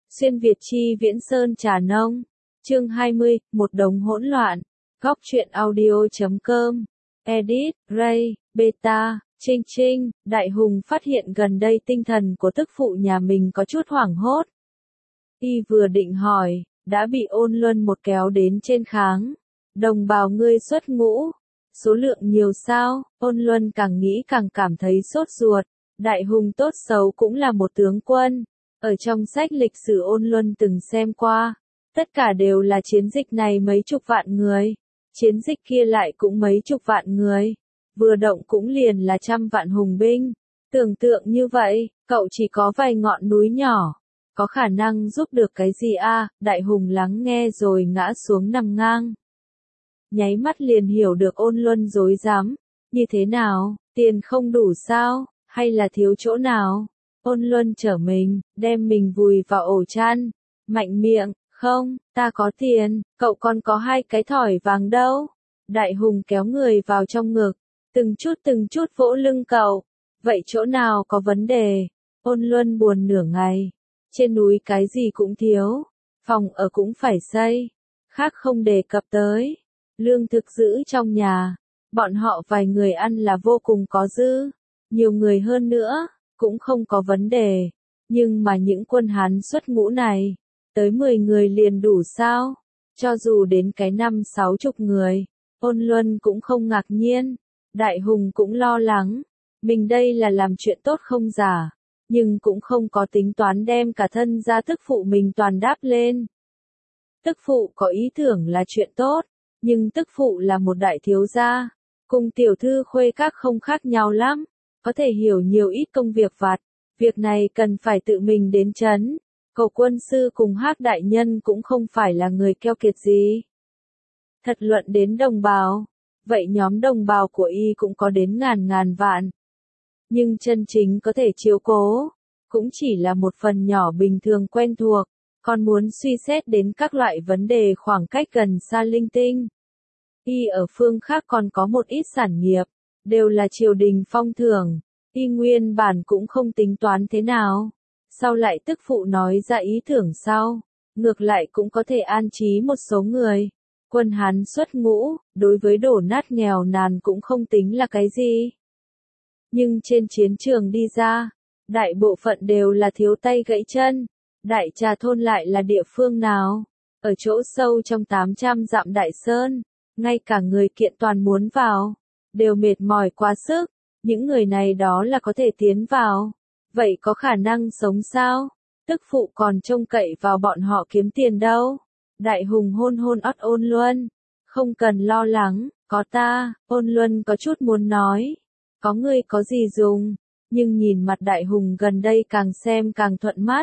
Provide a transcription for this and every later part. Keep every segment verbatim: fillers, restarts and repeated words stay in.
Xuyên Việt chi Viễn Sơn Trà Nông. Chương hai mươi, một đống hỗn loạn. Góc truyện audio chấm com. Edit, Ray, Beta, Trinh Trinh. Đại Hùng phát hiện gần đây tinh thần của tức phụ nhà mình có chút hoảng hốt. Y vừa định hỏi, đã bị Ôn Luân một kéo đến trên kháng. Đồng bào ngươi xuất ngũ. Số lượng nhiều sao? Ôn Luân càng nghĩ càng cảm thấy sốt ruột. Đại Hùng tốt xấu cũng là một tướng quân. Ở trong sách lịch sử Ôn Luân từng xem qua, tất cả đều là chiến dịch này mấy chục vạn người, chiến dịch kia lại cũng mấy chục vạn người, vừa động cũng liền là trăm vạn hùng binh. Tưởng tượng như vậy, cậu chỉ có vài ngọn núi nhỏ, có khả năng giúp được cái gì a? À? Đại Hùng lắng nghe rồi ngã xuống nằm ngang. Nháy mắt liền hiểu được Ôn Luân rối rắm, như thế nào, tiền không đủ sao, hay là thiếu chỗ nào? Ôn Luân trở mình, đem mình vùi vào ổ chăn, mạnh miệng, không, ta có tiền, cậu còn có hai cái thỏi vàng đâu. Đại Hùng kéo người vào trong ngực, từng chút từng chút vỗ lưng cậu, vậy chỗ nào có vấn đề? Ôn Luân buồn nửa ngày, trên núi cái gì cũng thiếu, phòng ở cũng phải xây, khác không đề cập tới, lương thực giữ trong nhà, bọn họ vài người ăn là vô cùng có dư, nhiều người hơn nữa cũng không có vấn đề, nhưng mà những quân Hán xuất ngũ này, tới mười người liền đủ sao? Cho dù đến cái năm sáu chục người, Ôn Luân cũng không ngạc nhiên, Đại Hùng cũng lo lắng, mình đây là làm chuyện tốt không giả, nhưng cũng không có tính toán đem cả thân gia tức phụ mình toàn đáp lên. Tức phụ có ý tưởng là chuyện tốt, nhưng tức phụ là một đại thiếu gia, cùng tiểu thư khuê các không khác nhau lắm. Có thể hiểu nhiều ít công việc vặt, việc này cần phải tự mình đến chấn. Cầu quân sư cùng Hắc đại nhân cũng không phải là người keo kiệt gì. Thật luận đến đồng bào, vậy nhóm đồng bào của y cũng có đến ngàn ngàn vạn. Nhưng chân chính có thể chiếu cố, cũng chỉ là một phần nhỏ bình thường quen thuộc, còn muốn suy xét đến các loại vấn đề khoảng cách gần xa linh tinh. Y ở phương khác còn có một ít sản nghiệp, đều là triều đình phong thưởng, y nguyên bản cũng không tính toán thế nào. Sau lại tức phụ nói ra ý tưởng sau, ngược lại cũng có thể an trí một số người. Quân Hán xuất ngũ, đối với đổ nát nghèo nàn cũng không tính là cái gì. Nhưng trên chiến trường đi ra, đại bộ phận đều là thiếu tay gãy chân. Đại Trà thôn lại là địa phương nào? Ở chỗ sâu trong tám trăm dặm Đại Sơn, ngay cả người kiện toàn muốn vào, đều mệt mỏi quá sức, những người này đó là có thể tiến vào, vậy có khả năng sống sao? Tức phụ còn trông cậy vào bọn họ kiếm tiền đâu. Đại Hùng hôn hôn ót Ôn Luân, không cần lo lắng, có ta. Ôn Luân có chút muốn nói, có ngươi có gì dùng, nhưng nhìn mặt Đại Hùng gần đây càng xem càng thuận mắt.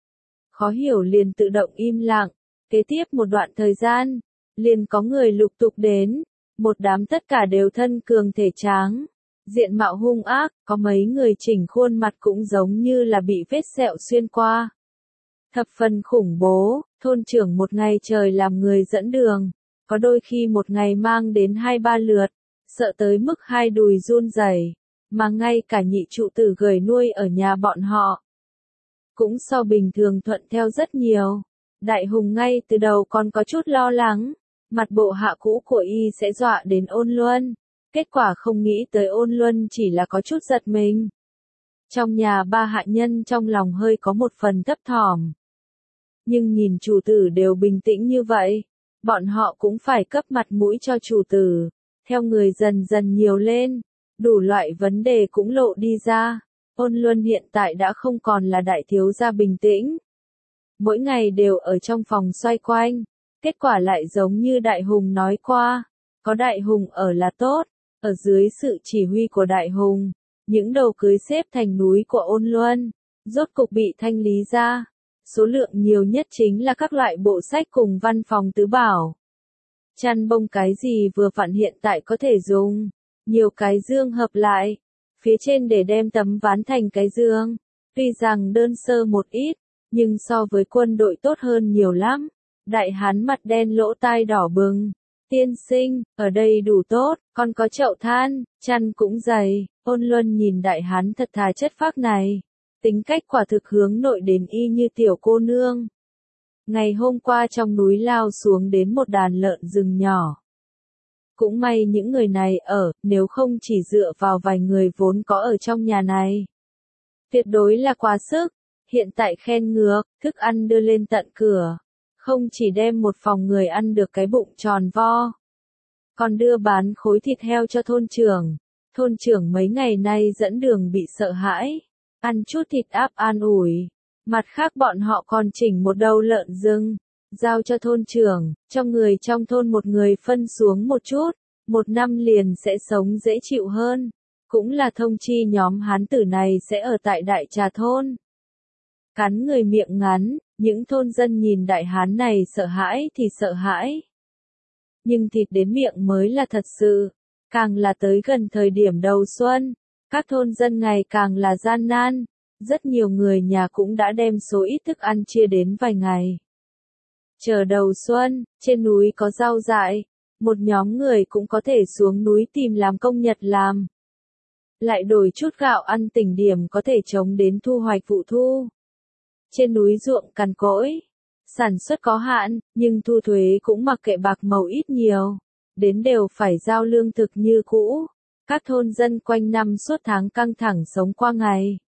Khó hiểu liền tự động im lặng, kế tiếp một đoạn thời gian, liền có người lục tục đến. Một đám tất cả đều thân cường thể tráng, diện mạo hung ác, có mấy người chỉnh khuôn mặt cũng giống như là bị vết sẹo xuyên qua. Thập phần khủng bố, thôn trưởng một ngày trời làm người dẫn đường, có đôi khi một ngày mang đến hai ba lượt, sợ tới mức hai đùi run rẩy, mà ngay cả nhị trụ tử gửi nuôi ở nhà bọn họ. Cũng so bình thường thuận theo rất nhiều. Đại Hùng ngay từ đầu còn có chút lo lắng. Mặt bộ hạ cũ của y sẽ dọa đến Ôn Luân, kết quả không nghĩ tới Ôn Luân chỉ là có chút giật mình. Trong nhà ba hạ nhân trong lòng hơi có một phần thấp thỏm. Nhưng nhìn chủ tử đều bình tĩnh như vậy, bọn họ cũng phải cấp mặt mũi cho chủ tử. Theo người dần dần nhiều lên, đủ loại vấn đề cũng lộ đi ra. Ôn Luân hiện tại đã không còn là đại thiếu gia bình tĩnh. Mỗi ngày đều ở trong phòng xoay quanh. Kết quả lại giống như Đại Hùng nói qua, có Đại Hùng ở là tốt, ở dưới sự chỉ huy của Đại Hùng, những đầu cưới xếp thành núi của Ôn Luân, rốt cục bị thanh lý ra, số lượng nhiều nhất chính là các loại bộ sách cùng văn phòng tứ bảo. Chăn bông cái gì vừa vặn hiện tại có thể dùng, nhiều cái dương hợp lại, phía trên để đem tấm ván thành cái dương, tuy rằng đơn sơ một ít, nhưng so với quân đội tốt hơn nhiều lắm. Đại Hán mặt đen lỗ tai đỏ bừng, tiên sinh, ở đây đủ tốt, còn có chậu than, chăn cũng dày. Ôn Luân nhìn Đại Hán thật thà chất phác này, Tính cách quả thực hướng nội đến y như tiểu cô nương. Ngày hôm qua trong núi lao xuống đến một đàn lợn rừng nhỏ. Cũng may những người này ở, nếu không chỉ dựa vào vài người vốn có ở trong nhà này. Tuyệt đối là quá sức, hiện tại khen ngược, thức ăn đưa lên tận cửa. Không chỉ đem một phòng người ăn được cái bụng tròn vo, còn đưa bán khối thịt heo cho thôn trưởng. Thôn trưởng mấy ngày nay dẫn đường bị sợ hãi, ăn chút thịt áp an ủi. Mặt khác bọn họ còn chỉnh một đầu lợn rừng, giao cho thôn trưởng, cho người trong thôn một người phân xuống một chút, một năm liền sẽ sống dễ chịu hơn. Cũng là thông chi nhóm hán tử này sẽ ở tại Đại Trà thôn. Cắn người miệng ngắn, những thôn dân nhìn đại hán này sợ hãi thì sợ hãi. Nhưng thịt đến miệng mới là thật sự. Càng là tới gần thời điểm đầu xuân, các thôn dân ngày càng là gian nan. Rất nhiều người nhà cũng đã đem số ít thức ăn chia đến vài ngày. Chờ đầu xuân, trên núi có rau dại, một nhóm người cũng có thể xuống núi tìm làm công nhật làm. Lại đổi chút gạo ăn tỉnh điểm có thể chống đến thu hoạch vụ thu. Trên núi ruộng cằn cỗi, sản xuất có hạn, nhưng thu thuế cũng mặc kệ bạc màu ít nhiều, đến đều phải giao lương thực như cũ. Các thôn dân quanh năm suốt tháng căng thẳng sống qua ngày.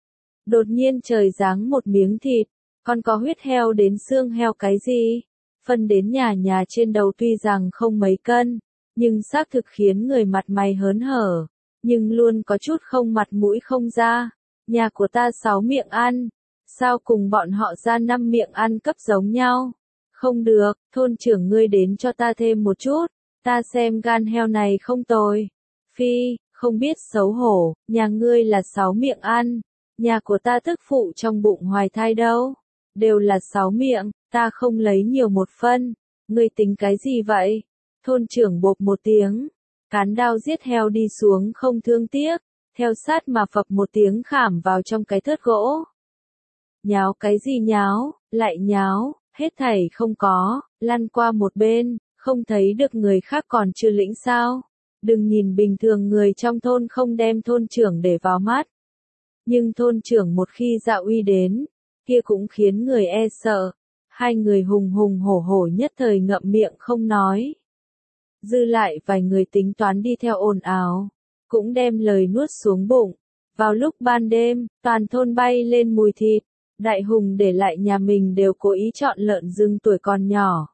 Đột nhiên trời giáng một miếng thịt, còn có huyết heo đến xương heo cái gì, phân đến nhà nhà trên đầu tuy rằng không mấy cân, nhưng xác thực khiến người mặt mày hớn hở, nhưng luôn có chút không mặt mũi không ra. Nhà của ta sáu miệng ăn, sao cùng bọn họ ra năm miệng ăn cấp giống nhau? Không được, thôn trưởng ngươi đến cho ta thêm một chút, ta xem gan heo này không tồi. Phi, không biết xấu hổ, nhà ngươi là sáu miệng ăn, nhà của ta tức phụ trong bụng hoài thai đâu, đều là sáu miệng, ta không lấy nhiều một phân, ngươi tính cái gì vậy? Thôn trưởng bộp một tiếng, cán đao giết heo đi xuống không thương tiếc, theo sát mà phập một tiếng khảm vào trong cái thớt gỗ. Nháo cái gì nháo, lại nháo, hết thảy không có, lăn qua một bên, không thấy được người khác còn chưa lĩnh sao. Đừng nhìn bình thường người trong thôn không đem thôn trưởng để vào mắt. Nhưng thôn trưởng một khi dạ uy đến, kia cũng khiến người e sợ. Hai người hùng hùng hổ hổ nhất thời ngậm miệng không nói. Dư lại vài người tính toán đi theo ồn ào, cũng đem lời nuốt xuống bụng. Vào lúc ban đêm, toàn thôn bay lên mùi thịt. Đại hùng để lại nhà mình đều cố ý chọn lợn rừng tuổi còn nhỏ.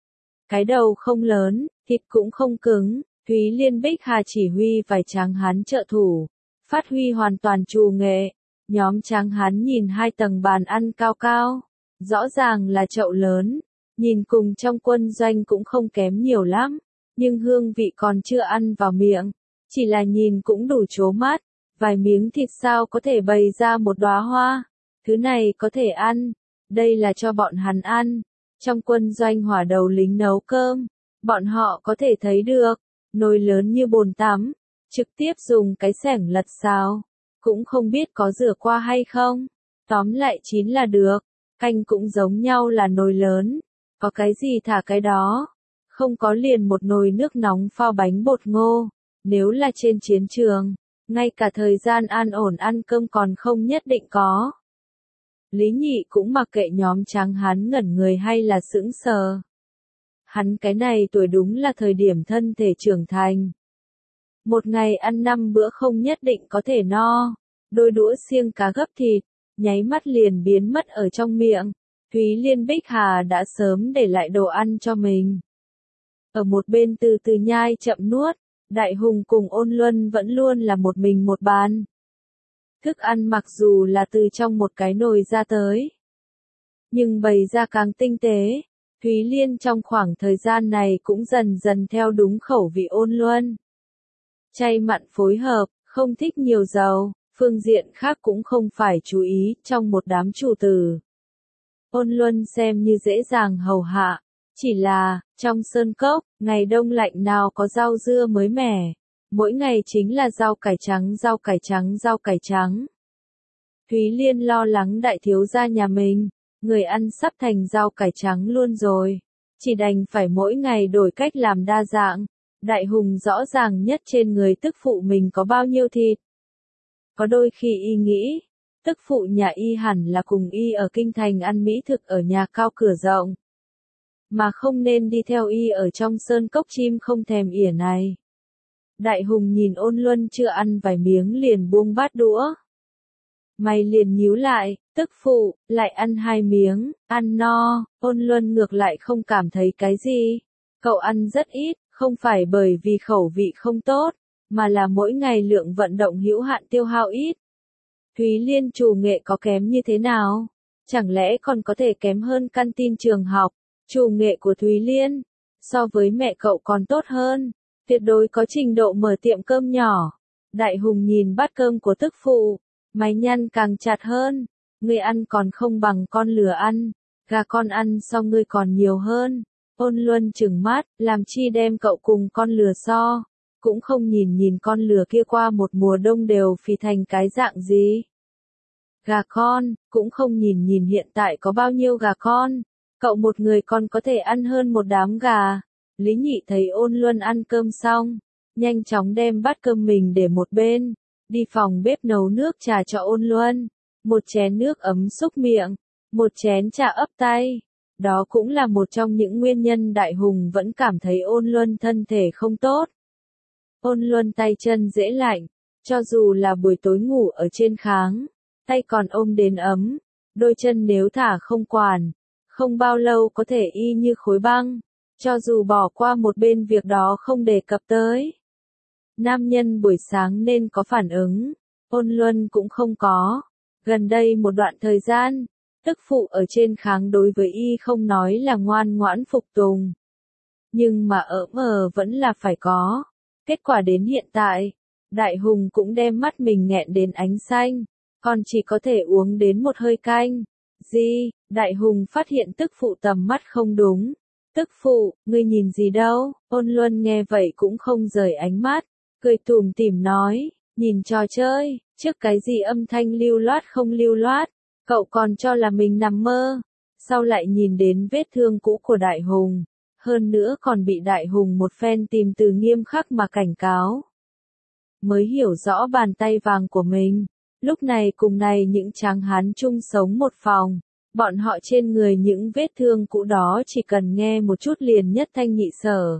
Cái đầu không lớn, thịt cũng không cứng. Thúy Liên Bích Hà chỉ huy vài tráng hán trợ thủ, phát huy hoàn toàn trù nghệ. Nhóm tráng hán nhìn hai tầng bàn ăn cao cao, rõ ràng là chậu lớn, nhìn cùng trong quân doanh cũng không kém nhiều lắm, nhưng hương vị còn chưa ăn vào miệng, chỉ là nhìn cũng đủ chố mắt. Vài miếng thịt sao có thể bày ra một đóa hoa, thứ này có thể ăn, đây là cho bọn hắn ăn. Trong quân doanh hỏa đầu lính nấu cơm, bọn họ có thể thấy được. Nồi lớn như bồn tắm, trực tiếp dùng cái xẻng lật xào, cũng không biết có rửa qua hay không. Tóm lại chín là được, canh cũng giống nhau là nồi lớn, có cái gì thả cái đó. Không có liền một nồi nước nóng pha bánh bột ngô, nếu là trên chiến trường, ngay cả thời gian an ổn ăn cơm còn không nhất định có. Lý Nhị cũng mặc kệ nhóm tráng hán ngẩn người hay là sững sờ. Hắn cái này tuổi đúng là thời điểm thân thể trưởng thành. Một ngày ăn năm bữa không nhất định có thể no. Đôi đũa xiêng cá gấp thịt, nháy mắt liền biến mất ở trong miệng. Thúy Liên Bích Hà đã sớm để lại đồ ăn cho mình. Ở một bên từ từ nhai chậm nuốt, Đại Hùng cùng Ôn Luân vẫn luôn là một mình một bàn. Thức ăn mặc dù là từ trong một cái nồi ra tới, nhưng bày ra càng tinh tế. Thúy Liên trong khoảng thời gian này cũng dần dần theo đúng khẩu vị Ôn Luân. Chay mặn phối hợp, không thích nhiều dầu, phương diện khác cũng không phải chú ý trong một đám chủ tử. Ôn Luân xem như dễ dàng hầu hạ, chỉ là, trong sơn cốc, ngày đông lạnh nào có rau dưa mới mẻ, mỗi ngày chính là rau cải trắng rau cải trắng rau cải trắng. Thúy Liên lo lắng đại thiếu gia nhà mình. Người ăn sắp thành rau cải trắng luôn rồi, chỉ đành phải mỗi ngày đổi cách làm đa dạng. Đại Hùng rõ ràng nhất trên người tức phụ mình có bao nhiêu thịt. Có đôi khi y nghĩ, tức phụ nhà y hẳn là cùng y ở kinh thành ăn mỹ thực ở nhà cao cửa rộng. Mà không nên đi theo y ở trong sơn cốc chim không thèm ỉa này. Đại Hùng nhìn Ôn Luân chưa ăn vài miếng liền buông bát đũa. Mày liền nhíu lại, tức phụ, lại ăn hai miếng, ăn no. Ôn Luân ngược lại không cảm thấy cái gì. Cậu ăn rất ít, không phải bởi vì khẩu vị không tốt, mà là mỗi ngày lượng vận động hữu hạn tiêu hao ít. Thúy Liên chủ nghệ có kém như thế nào? Chẳng lẽ còn có thể kém hơn căn tin trường học? Chủ nghệ của Thúy Liên, so với mẹ cậu còn tốt hơn, tuyệt đối có trình độ mở tiệm cơm nhỏ. Đại Hùng nhìn bát cơm của tức phụ, mày nhăn càng chặt hơn, ngươi ăn còn không bằng con lừa ăn, gà con ăn so ngươi còn nhiều hơn. Ôn Luân trừng mắt, làm chi đem cậu cùng con lừa so, cũng không nhìn nhìn con lừa kia qua một mùa đông đều phì thành cái dạng gì. Gà con, cũng không nhìn nhìn hiện tại có bao nhiêu gà con, cậu một người còn có thể ăn hơn một đám gà. Lý Nhị thấy Ôn Luân ăn cơm xong, nhanh chóng đem bát cơm mình để một bên, đi phòng bếp nấu nước trà cho Ôn Luân, một chén nước ấm xúc miệng, một chén trà ấp tay. Đó cũng là một trong những nguyên nhân Đại Hùng vẫn cảm thấy Ôn Luân thân thể không tốt. Ôn Luân tay chân dễ lạnh, cho dù là buổi tối ngủ ở trên kháng, tay còn ôm đến ấm, đôi chân nếu thả không quản, không bao lâu có thể y như khối băng, cho dù bỏ qua một bên việc đó không đề cập tới. Nam nhân buổi sáng nên có phản ứng, Ôn Luân cũng không có. Gần đây một đoạn thời gian, tức phụ ở trên kháng đối với y không nói là ngoan ngoãn phục tùng. Nhưng mà ở mờ vẫn là phải có. Kết quả đến hiện tại, Đại Hùng cũng đem mắt mình nghẹn đến ánh xanh, còn chỉ có thể uống đến một hơi canh. Gì? Đại Hùng phát hiện tức phụ tầm mắt không đúng. Tức phụ, ngươi nhìn gì đâu? Ôn Luân nghe vậy cũng không rời ánh mắt, cười tủm tỉm nói, nhìn trò chơi, trước cái gì âm thanh lưu loát không lưu loát, cậu còn cho là mình nằm mơ. Sau lại nhìn đến vết thương cũ của Đại Hùng, hơn nữa còn bị Đại Hùng một phen tìm từ nghiêm khắc mà cảnh cáo. Mới hiểu rõ bàn tay vàng của mình, lúc này cùng này những tráng hán chung sống một phòng, bọn họ trên người những vết thương cũ đó chỉ cần nghe một chút liền nhất thanh nhị sở.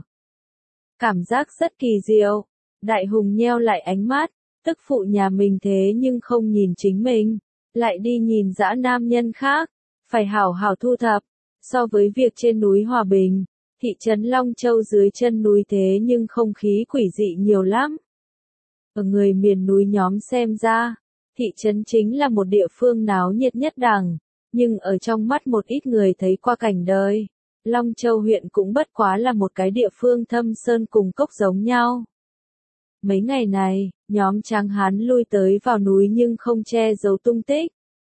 Cảm giác rất kỳ diệu, Đại Hùng nheo lại ánh mắt, tức phụ nhà mình thế nhưng không nhìn chính mình, lại đi nhìn dã nam nhân khác, phải hảo hảo thu thập, so với việc trên núi Hòa Bình. Thị trấn Long Châu dưới chân núi thế nhưng không khí quỷ dị nhiều lắm. Ở người miền núi nhóm xem ra, thị trấn chính là một địa phương náo nhiệt nhất đẳng, nhưng ở trong mắt một ít người thấy qua cảnh đời, Long Châu huyện cũng bất quá là một cái địa phương thâm sơn cùng cốc giống nhau. Mấy ngày này, nhóm tráng hán lui tới vào núi nhưng không che giấu tung tích.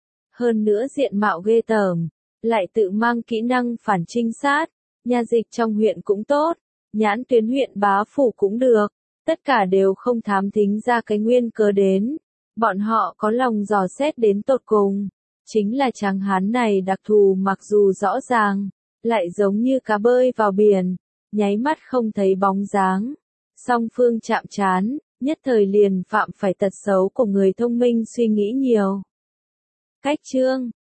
Hơn nữa diện mạo ghê tởm, lại tự mang kỹ năng phản trinh sát. Nha dịch trong huyện cũng tốt, nhãn tuyến huyện bá phủ cũng được, tất cả đều không thám thính ra cái nguyên cớ đến. Bọn họ có lòng dò xét đến tột cùng, chính là tráng hán này đặc thù mặc dù rõ ràng, lại giống như cá bơi vào biển, nháy mắt không thấy bóng dáng. Song phương chạm trán, nhất thời liền phạm phải tật xấu của người thông minh suy nghĩ nhiều. Cách chương